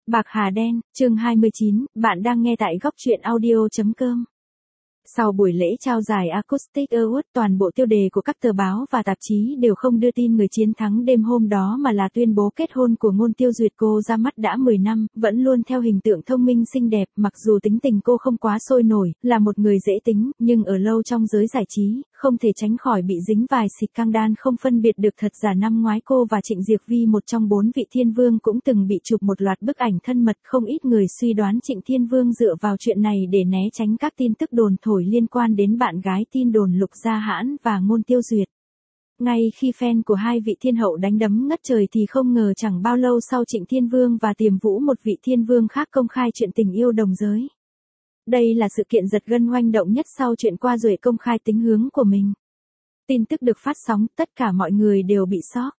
Bạc Hà Đen, chương 29, bạn đang nghe tại góc truyện audio.com. Sau buổi lễ trao giải Acoustic Award, toàn bộ tiêu đề của các tờ báo và tạp chí đều không đưa tin người chiến thắng đêm hôm đó mà là tuyên bố kết hôn của Ngôn Tiêu Duyệt. Cô ra mắt đã 10 năm, vẫn luôn theo hình tượng thông minh xinh đẹp, mặc dù tính tình cô không quá sôi nổi, là một người dễ tính, nhưng ở lâu trong giới giải trí, không thể tránh khỏi bị dính vài scandal không phân biệt được thật giả. Năm ngoái cô và Trịnh Diệc Vi, một trong 4 vị thiên vương, cũng từng bị chụp một loạt bức ảnh thân mật. Không ít người suy đoán Trịnh Thiên Vương dựa vào chuyện này để né tránh các tin tức đồn thổi liên quan đến bạn gái tin đồn Lục Gia Hãn và Ngôn Tiêu Duyệt. Ngay khi fan của hai vị thiên hậu đánh đấm ngất trời thì không ngờ chẳng bao lâu sau, Trịnh Thiên Vương và Tiềm Vũ, một vị thiên vương khác, công khai chuyện tình yêu đồng giới. Đây là sự kiện giật gân oanh động nhất sau chuyện Qua Duệ công khai tính hướng của mình. Tin tức được phát sóng, tất cả mọi người đều bị sốc.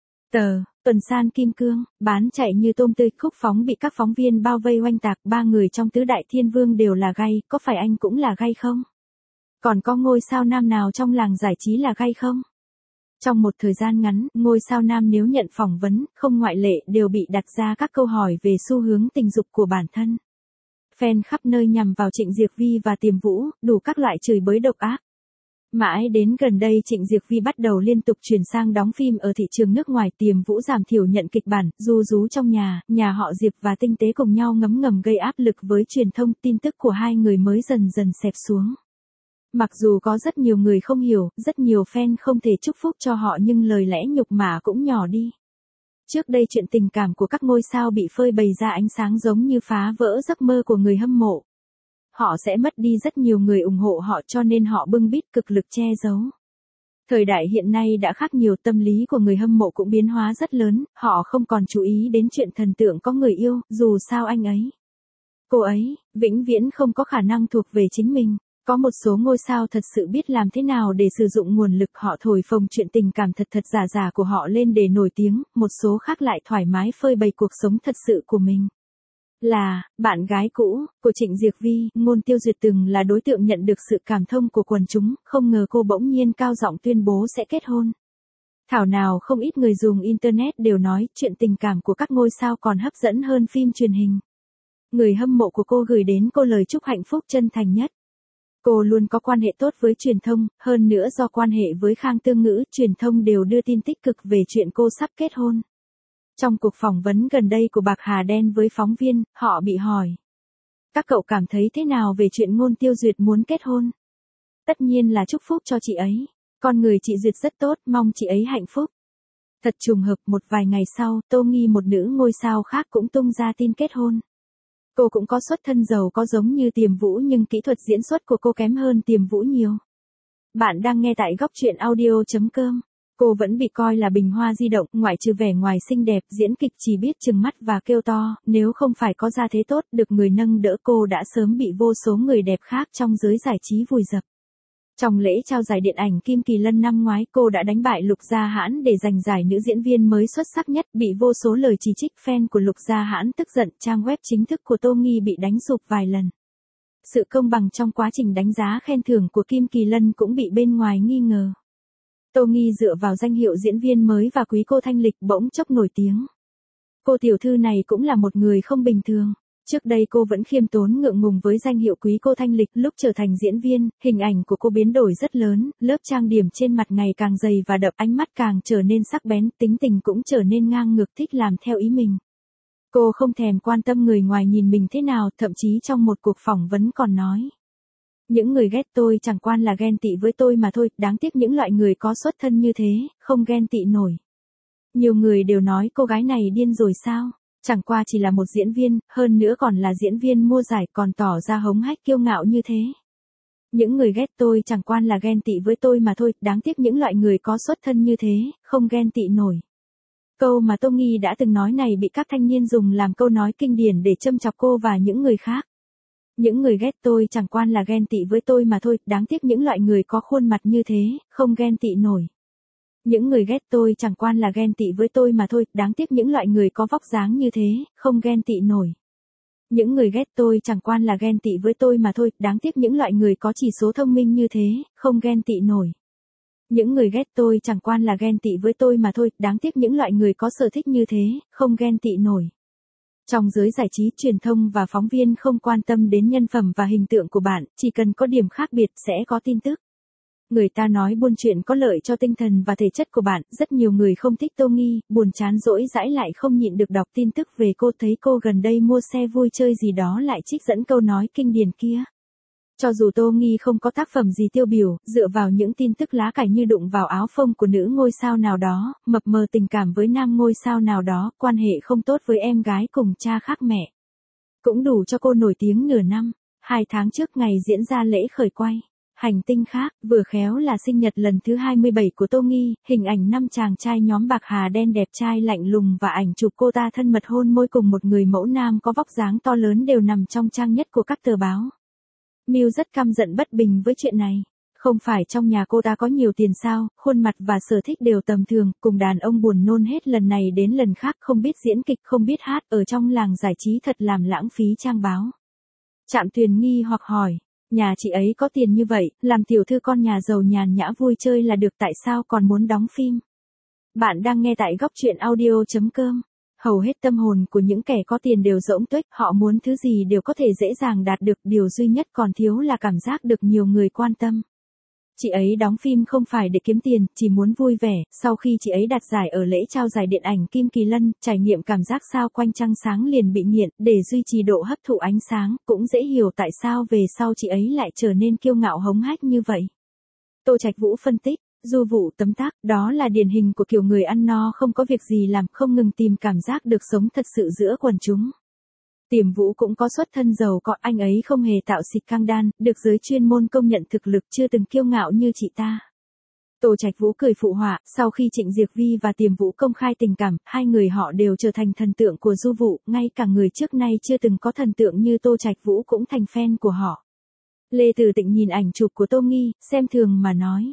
Tuần san kim cương, bán chạy như tôm tươi. Khúc Phóng bị các phóng viên bao vây oanh tạc, 3 người trong tứ đại thiên vương đều là gay, có phải anh cũng là gay không? Còn có ngôi sao nam nào trong làng giải trí là gay không? Trong một thời gian ngắn, ngôi sao nam nếu nhận phỏng vấn, không ngoại lệ, đều bị đặt ra các câu hỏi về xu hướng tình dục của bản thân. Fan khắp nơi nhằm vào Trịnh Diệc Vi và Tiềm Vũ, đủ các loại chửi bới độc ác. Mãi đến gần đây, Trịnh Diệc Vi bắt đầu liên tục chuyển sang đóng phim ở thị trường nước ngoài. Tiềm Vũ giảm thiểu nhận kịch bản, ru rú trong nhà họ Diệp và Tinh Tế cùng nhau ngấm ngầm gây áp lực với truyền thông. Tin tức của hai người mới dần dần xẹp xuống. Mặc dù có rất nhiều người không hiểu, rất nhiều fan không thể chúc phúc cho họ, nhưng lời lẽ nhục mạ cũng nhỏ đi. Trước đây chuyện tình cảm của các ngôi sao bị phơi bày ra ánh sáng giống như phá vỡ giấc mơ của người hâm mộ. Họ sẽ mất đi rất nhiều người ủng hộ họ, cho nên họ bưng bít cực lực che giấu. Thời đại hiện nay đã khác nhiều, tâm lý của người hâm mộ cũng biến hóa rất lớn, họ không còn chú ý đến chuyện thần tượng có người yêu, dù sao anh ấy, cô ấy, vĩnh viễn không có khả năng thuộc về chính mình. Có một số ngôi sao thật sự biết làm thế nào để sử dụng nguồn lực, họ thổi phồng chuyện tình cảm thật giả của họ lên để nổi tiếng, một số khác lại thoải mái phơi bày cuộc sống thật sự của mình. Là bạn gái cũ của Trịnh Diệc Vi, Ngôn Tiêu Duyệt từng là đối tượng nhận được sự cảm thông của quần chúng, không ngờ cô bỗng nhiên cao giọng tuyên bố sẽ kết hôn. Thảo nào không ít người dùng internet đều nói chuyện tình cảm của các ngôi sao còn hấp dẫn hơn phim truyền hình. Người hâm mộ của cô gửi đến cô lời chúc hạnh phúc chân thành nhất. Cô luôn có quan hệ tốt với truyền thông, hơn nữa do quan hệ với Khang Tương Ngữ, truyền thông đều đưa tin tích cực về chuyện cô sắp kết hôn. Trong cuộc phỏng vấn gần đây của Bạc Hà Đen với phóng viên, họ bị hỏi: các cậu cảm thấy thế nào về chuyện Ngôn Tiêu Duyệt muốn kết hôn? Tất nhiên là chúc phúc cho chị ấy. Con người chị Duyệt rất tốt, mong chị ấy hạnh phúc. Thật trùng hợp, một vài ngày sau, Tô Nghi, một nữ ngôi sao khác, cũng tung ra tin kết hôn. Cô cũng có xuất thân giàu có giống như Tiềm Vũ, nhưng kỹ thuật diễn xuất của cô kém hơn Tiềm Vũ nhiều. Bạn đang nghe tại góc truyện audio.com. Cô vẫn bị coi là bình hoa di động, ngoại trừ vẻ ngoài xinh đẹp, diễn kịch chỉ biết trừng mắt và kêu to, nếu không phải có gia thế tốt, được người nâng đỡ, cô đã sớm bị vô số người đẹp khác trong giới giải trí vùi dập. Trong lễ trao giải điện ảnh Kim Kỳ Lân năm ngoái, cô đã đánh bại Lục Gia Hãn để giành giải nữ diễn viên mới xuất sắc nhất, bị vô số lời chỉ trích. Fan của Lục Gia Hãn tức giận, trang web chính thức của Tô Nghi bị đánh sụp vài lần. Sự công bằng trong quá trình đánh giá khen thưởng của Kim Kỳ Lân cũng bị bên ngoài nghi ngờ. Tô Nghi dựa vào danh hiệu diễn viên mới và quý cô thanh lịch bỗng chốc nổi tiếng. Cô tiểu thư này cũng là một người không bình thường. Trước đây cô vẫn khiêm tốn ngượng ngùng với danh hiệu quý cô thanh lịch, lúc trở thành diễn viên, hình ảnh của cô biến đổi rất lớn, lớp trang điểm trên mặt ngày càng dày và đậm, ánh mắt càng trở nên sắc bén, tính tình cũng trở nên ngang ngược, thích làm theo ý mình. Cô không thèm quan tâm người ngoài nhìn mình thế nào, thậm chí trong một cuộc phỏng vấn còn nói: những người ghét tôi chẳng qua là ghen tị với tôi mà thôi, đáng tiếc những loại người có xuất thân như thế, không ghen tị nổi. Nhiều người đều nói cô gái này điên rồi sao? Chẳng qua chỉ là một diễn viên, hơn nữa còn là diễn viên mua giải, còn tỏ ra hống hách kiêu ngạo như thế. Những người ghét tôi chẳng qua là ghen tị với tôi mà thôi, đáng tiếc những loại người có xuất thân như thế, không ghen tị nổi. Câu mà Tô Nghi đã từng nói này bị các thanh niên dùng làm câu nói kinh điển để châm chọc cô và những người khác. Những người ghét tôi chẳng qua là ghen tị với tôi mà thôi, đáng tiếc những loại người có khuôn mặt như thế, không ghen tị nổi. Những người ghét tôi chẳng qua là ghen tị với tôi mà thôi, đáng tiếc những loại người có vóc dáng như thế, không ghen tị nổi. Những người ghét tôi chẳng qua là ghen tị với tôi mà thôi, đáng tiếc những loại người có chỉ số thông minh như thế, không ghen tị nổi. Những người ghét tôi chẳng qua là ghen tị với tôi mà thôi, đáng tiếc những loại người có sở thích như thế, không ghen tị nổi. Trong giới giải trí, truyền thông và phóng viên không quan tâm đến nhân phẩm và hình tượng của bạn, chỉ cần có điểm khác biệt sẽ có tin tức. Người ta nói buôn chuyện có lợi cho tinh thần và thể chất của bạn, rất nhiều người không thích Tô Nghi, buồn chán dỗi dãi lại không nhịn được đọc tin tức về cô, thấy cô gần đây mua xe vui chơi gì đó lại trích dẫn câu nói kinh điển kia. Cho dù Tô Nghi không có tác phẩm gì tiêu biểu, dựa vào những tin tức lá cải như đụng vào áo phông của nữ ngôi sao nào đó, mập mờ tình cảm với nam ngôi sao nào đó, quan hệ không tốt với em gái cùng cha khác mẹ, cũng đủ cho cô nổi tiếng nửa năm. 2 tháng trước ngày diễn ra lễ khởi quay Hành tinh khác, vừa khéo là sinh nhật lần thứ 27 của Tô Nghi, hình ảnh 5 chàng trai nhóm bạc hà đen đẹp trai lạnh lùng và ảnh chụp cô ta thân mật hôn môi cùng một người mẫu nam có vóc dáng to lớn đều nằm trong trang nhất của các tờ báo. Miu rất căm giận bất bình với chuyện này. Không phải trong nhà cô ta có nhiều tiền sao, khuôn mặt và sở thích đều tầm thường, cùng đàn ông buồn nôn hết lần này đến lần khác, không biết diễn kịch, không biết hát, ở trong làng giải trí thật làm lãng phí trang báo. Trạm Tuyền nghi hoặc hỏi, nhà chị ấy có tiền như vậy, làm tiểu thư con nhà giàu nhàn nhã vui chơi là được, tại sao còn muốn đóng phim? Bạn đang nghe tại góc truyện audio.com. Hầu hết tâm hồn của những kẻ có tiền đều rỗng tuếch, họ muốn thứ gì đều có thể dễ dàng đạt được, điều duy nhất còn thiếu là cảm giác được nhiều người quan tâm. Chị ấy đóng phim không phải để kiếm tiền, chỉ muốn vui vẻ. Sau khi chị ấy đạt giải ở lễ trao giải điện ảnh Kim Kỳ Lân, trải nghiệm cảm giác sao quanh trăng sáng liền bị nghiện, để duy trì độ hấp thụ ánh sáng, cũng dễ hiểu tại sao về sau chị ấy lại trở nên kiêu ngạo hống hách như vậy. Tô Trạch Vũ phân tích, Du Vũ tấm tắc, đó là điển hình của kiểu người ăn no không có việc gì làm, không ngừng tìm cảm giác được sống thật sự giữa quần chúng. Tiềm Vũ cũng có xuất thân giàu có, anh ấy không hề tạo xịt căng đan, được giới chuyên môn công nhận thực lực, chưa từng kiêu ngạo như chị ta. Tô Trạch Vũ cười phụ họa, sau khi Trịnh Diệc Vi và Tiềm Vũ công khai tình cảm, hai người họ đều trở thành thần tượng của Du Vũ, ngay cả người trước nay chưa từng có thần tượng như Tô Trạch Vũ cũng thành fan của họ. Lê Tử Tịnh nhìn ảnh chụp của Tô Nghi, xem thường mà nói.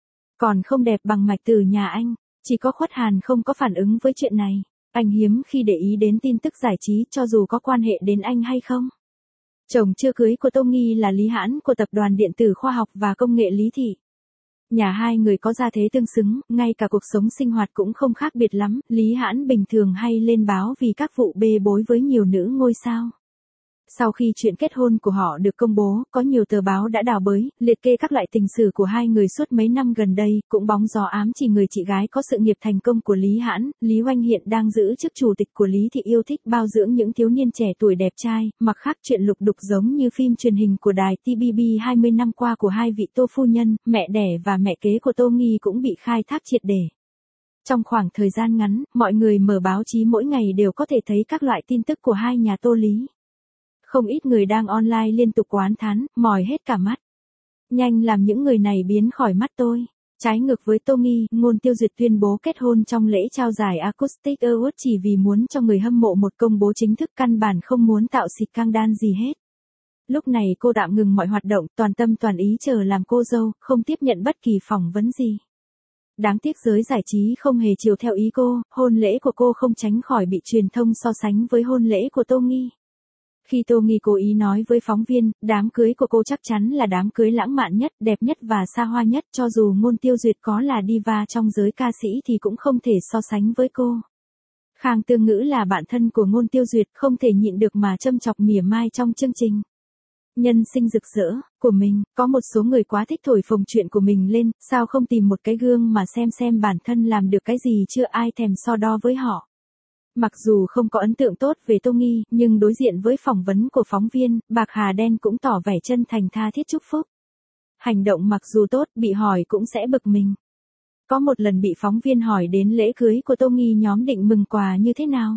Còn không đẹp bằng Mạch Tử nhà anh, chỉ có Khuất Hàn không có phản ứng với chuyện này. Anh hiếm khi để ý đến tin tức giải trí cho dù có quan hệ đến anh hay không. Chồng chưa cưới của Tô Nghi là Lý Hãn của Tập đoàn Điện tử Khoa học và Công nghệ Lý Thị. Nhà hai người có gia thế tương xứng, ngay cả cuộc sống sinh hoạt cũng không khác biệt lắm. Lý Hãn bình thường hay lên báo vì các vụ bê bối với nhiều nữ ngôi sao. Sau khi chuyện kết hôn của họ được công bố, có nhiều tờ báo đã đào bới, liệt kê các loại tình sử của hai người suốt mấy năm gần đây, cũng bóng gió ám chỉ người chị gái có sự nghiệp thành công của Lý Hãn. Lý Oanh hiện đang giữ chức chủ tịch của Lý Thị, yêu thích bao dưỡng những thiếu niên trẻ tuổi đẹp trai, mặc khác chuyện lục đục giống như phim truyền hình của đài TBB 20 năm qua của hai vị Tô phu nhân, mẹ đẻ và mẹ kế của Tô Nghi cũng bị khai thác triệt để. Trong khoảng thời gian ngắn, mọi người mở báo chí mỗi ngày đều có thể thấy các loại tin tức của hai nhà Tô Lý. Không ít người đang online liên tục oán thán, mỏi hết cả mắt. Nhanh làm những người này biến khỏi mắt tôi. Trái ngược với Tô Nghi, Ngôn Tiêu Duyệt tuyên bố kết hôn trong lễ trao giải Acoustic Award chỉ vì muốn cho người hâm mộ một công bố chính thức, căn bản không muốn tạo xịt căng đan gì hết. Lúc này cô tạm ngừng mọi hoạt động, toàn tâm toàn ý chờ làm cô dâu, không tiếp nhận bất kỳ phỏng vấn gì. Đáng tiếc giới giải trí không hề chiều theo ý cô, hôn lễ của cô không tránh khỏi bị truyền thông so sánh với hôn lễ của Tô Nghi. Khi Tô Nghi cố ý nói với phóng viên, đám cưới của cô chắc chắn là đám cưới lãng mạn nhất, đẹp nhất và xa hoa nhất, cho dù Ngôn Tiêu Duyệt có là diva trong giới ca sĩ thì cũng không thể so sánh với cô. Khang Tương Ngữ là bạn thân của Ngôn Tiêu Duyệt, không thể nhịn được mà châm chọc mỉa mai trong chương trình Nhân sinh rực rỡ của mình. Có một số người quá thích thổi phồng chuyện của mình lên, sao không tìm một cái gương mà xem bản thân làm được cái gì, chưa ai thèm so đo với họ. Mặc dù không có ấn tượng tốt về Tô Nghi, nhưng đối diện với phỏng vấn của phóng viên, bạc hà đen cũng tỏ vẻ chân thành tha thiết chúc phúc. Hành động mặc dù tốt, bị hỏi cũng sẽ bực mình. Có một lần bị phóng viên hỏi đến lễ cưới của Tô Nghi, nhóm định mừng quà như thế nào.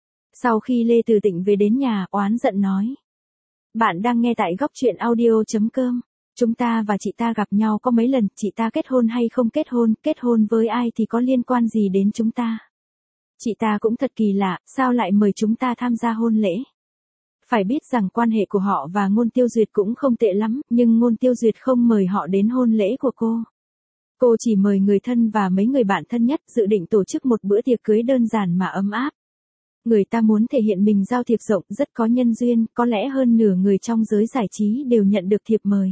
Sau khi Lê Từ Tịnh về đến nhà, oán giận nói. Bạn đang nghe tại góc truyện audio.com. Chúng ta và chị ta gặp nhau có mấy lần, chị ta kết hôn hay không kết hôn với ai thì có liên quan gì đến chúng ta. Chị ta cũng thật kỳ lạ, sao lại mời chúng ta tham gia hôn lễ. Phải biết rằng quan hệ của họ và Ngôn Tiêu Duyệt cũng không tệ lắm, nhưng Ngôn Tiêu Duyệt không mời họ đến hôn lễ của cô. Cô chỉ mời người thân và mấy người bạn thân nhất, dự định tổ chức một bữa tiệc cưới đơn giản mà ấm áp. Người ta muốn thể hiện mình giao thiệp rộng, rất có nhân duyên, có lẽ hơn nửa người trong giới giải trí đều nhận được thiệp mời.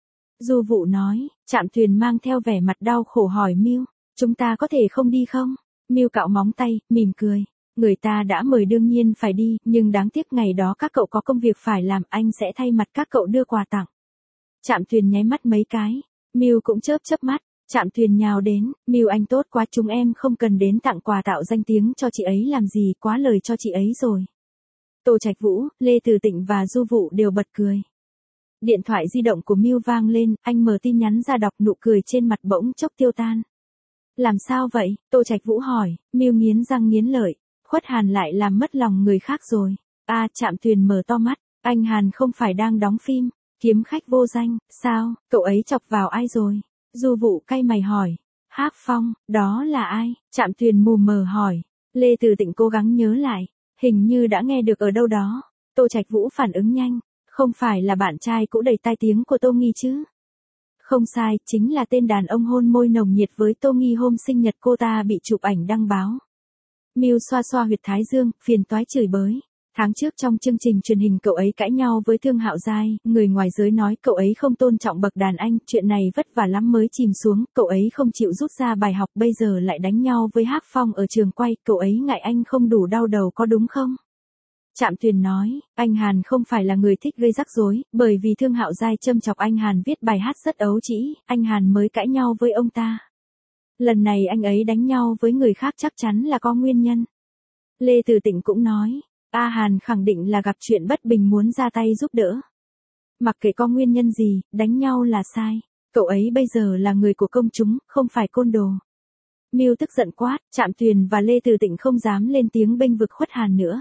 Du Vũ nói, Trạm Tuyền mang theo vẻ mặt đau khổ hỏi Miu, chúng ta có thể không đi không? Miu cạo móng tay, mỉm cười. Người ta đã mời đương nhiên phải đi, nhưng đáng tiếc ngày đó các cậu có công việc phải làm, anh sẽ thay mặt các cậu đưa quà tặng. Trạm Tuyền nháy mắt mấy cái, Miu cũng chớp chớp mắt. Trạm Tuyền nhào đến, Miu anh tốt quá, chúng em không cần đến tặng quà tạo danh tiếng cho chị ấy làm gì, quá lời cho chị ấy rồi. Tô Trạch Vũ, Lê Từ Tịnh và Du Vụ đều bật cười. Điện thoại di động của Miu vang lên, anh mở tin nhắn ra đọc, nụ cười trên mặt bỗng chốc tiêu tan. Làm sao vậy? Tô Trạch Vũ hỏi. Miu nghiến răng nghiến lợi. Khuất Hàn lại làm mất lòng người khác rồi. Trạm Tuyền mở to mắt. Anh Hàn không phải đang đóng phim Kiếm Khách Vô Danh, sao? Cậu ấy chọc vào ai rồi? Du Vụ cay mày hỏi. Hắc Phong, đó là ai? Trạm Tuyền mù mờ hỏi. Lê Từ Tịnh cố gắng nhớ lại. Hình như đã nghe được ở đâu đó. Tô Trạch Vũ phản ứng nhanh. Không phải là bạn trai cũ đầy tai tiếng của Tô Nghi chứ? Không sai, chính là tên đàn ông hôn môi nồng nhiệt với Tô Nghi hôm sinh nhật cô ta bị chụp ảnh đăng báo. Miu xoa xoa huyệt thái dương, phiền toái chửi bới. Tháng trước trong chương trình truyền hình cậu ấy cãi nhau với Thương Hạo Giai, người ngoài giới nói cậu ấy không tôn trọng bậc đàn anh, chuyện này vất vả lắm mới chìm xuống, cậu ấy không chịu rút ra bài học, bây giờ lại đánh nhau với Hắc Phong ở trường quay, cậu ấy ngại anh không đủ đau đầu có đúng không? Trạm Tuyền nói, anh Hàn không phải là người thích gây rắc rối, bởi vì Thương Hạo Giai châm chọc anh Hàn viết bài hát rất ấu trĩ, anh Hàn mới cãi nhau với ông ta. Lần này anh ấy đánh nhau với người khác chắc chắn là có nguyên nhân. Lê Từ Tịnh cũng nói, Hàn khẳng định là gặp chuyện bất bình muốn ra tay giúp đỡ. Mặc kệ có nguyên nhân gì, đánh nhau là sai. Cậu ấy bây giờ là người của công chúng, không phải côn đồ. Miu tức giận quát, Trạm Tuyền và Lê Từ Tịnh không dám lên tiếng bênh vực Khuất Hàn nữa.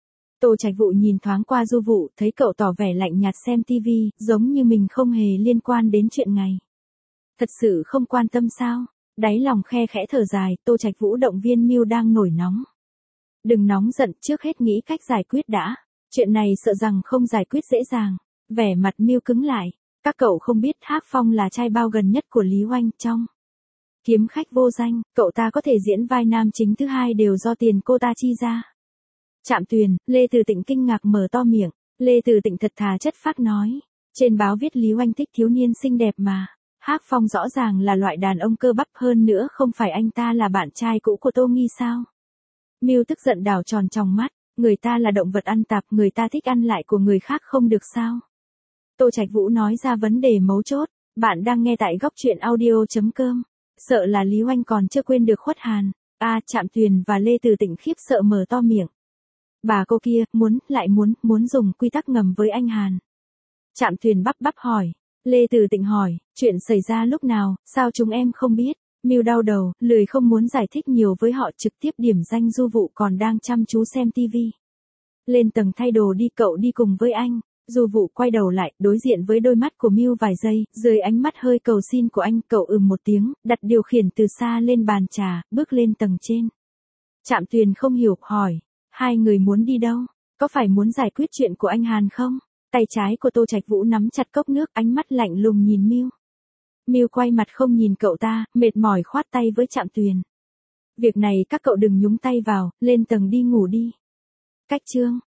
Tô Trạch Vũ nhìn thoáng qua Du Vụ, thấy cậu tỏ vẻ lạnh nhạt xem tivi, giống như mình không hề liên quan đến chuyện này. Thật sự không quan tâm sao? Đáy lòng khe khẽ thở dài, Tô Trạch Vũ động viên Miu đang nổi nóng. Đừng nóng giận, trước hết nghĩ cách giải quyết đã. Chuyện này sợ rằng không giải quyết dễ dàng. Vẻ mặt Miu cứng lại. Các cậu không biết Hắc Phong là trai bao gần nhất của Lý Oanh trong Kiếm Khách Vô Danh, cậu ta có thể diễn vai nam chính thứ hai đều do tiền cô ta chi ra. Trạm Tuyền, Lê Từ Tịnh kinh ngạc mở to miệng. Lê Từ Tịnh thật thà chất phác nói. Trên báo viết Lý Oanh thích thiếu niên xinh đẹp mà. Hắc Phong rõ ràng là loại đàn ông cơ bắp, hơn nữa không phải anh ta là bạn trai cũ của Tô Nghi sao? Miu tức giận đảo tròn tròng mắt, người ta là động vật ăn tạp, người ta thích ăn lại của người khác không được sao? Tô Trạch Vũ nói ra vấn đề mấu chốt, bạn đang nghe tại góc truyện audio.com. Sợ là Lý Oanh còn chưa quên được Khuất Hàn. Trạm Tuyền và Lê Từ Tịnh khiếp sợ mở to miệng. Bà cô kia, muốn dùng quy tắc ngầm với anh Hàn. Trạm Tuyền bắp bắp hỏi. Lê Từ Tịnh hỏi, chuyện xảy ra lúc nào, sao chúng em không biết? Miu đau đầu, lười không muốn giải thích nhiều với họ, trực tiếp điểm danh Du Vụ còn đang chăm chú xem tivi. Lên tầng thay đồ đi, cậu đi cùng với anh. Du Vụ quay đầu lại, đối diện với đôi mắt của Miu vài giây, dưới ánh mắt hơi cầu xin của anh, cậu một tiếng, đặt điều khiển từ xa lên bàn trà, bước lên tầng trên. Trạm Tuyền không hiểu, hỏi, hai người muốn đi đâu? Có phải muốn giải quyết chuyện của anh Hàn không? Tay trái của Tô Trạch Vũ nắm chặt cốc nước, ánh mắt lạnh lùng nhìn Miu. Miu quay mặt không nhìn cậu ta, mệt mỏi khoát tay với Trạm Tuyền. Việc này các cậu đừng nhúng tay vào, lên tầng đi ngủ đi. Cách chương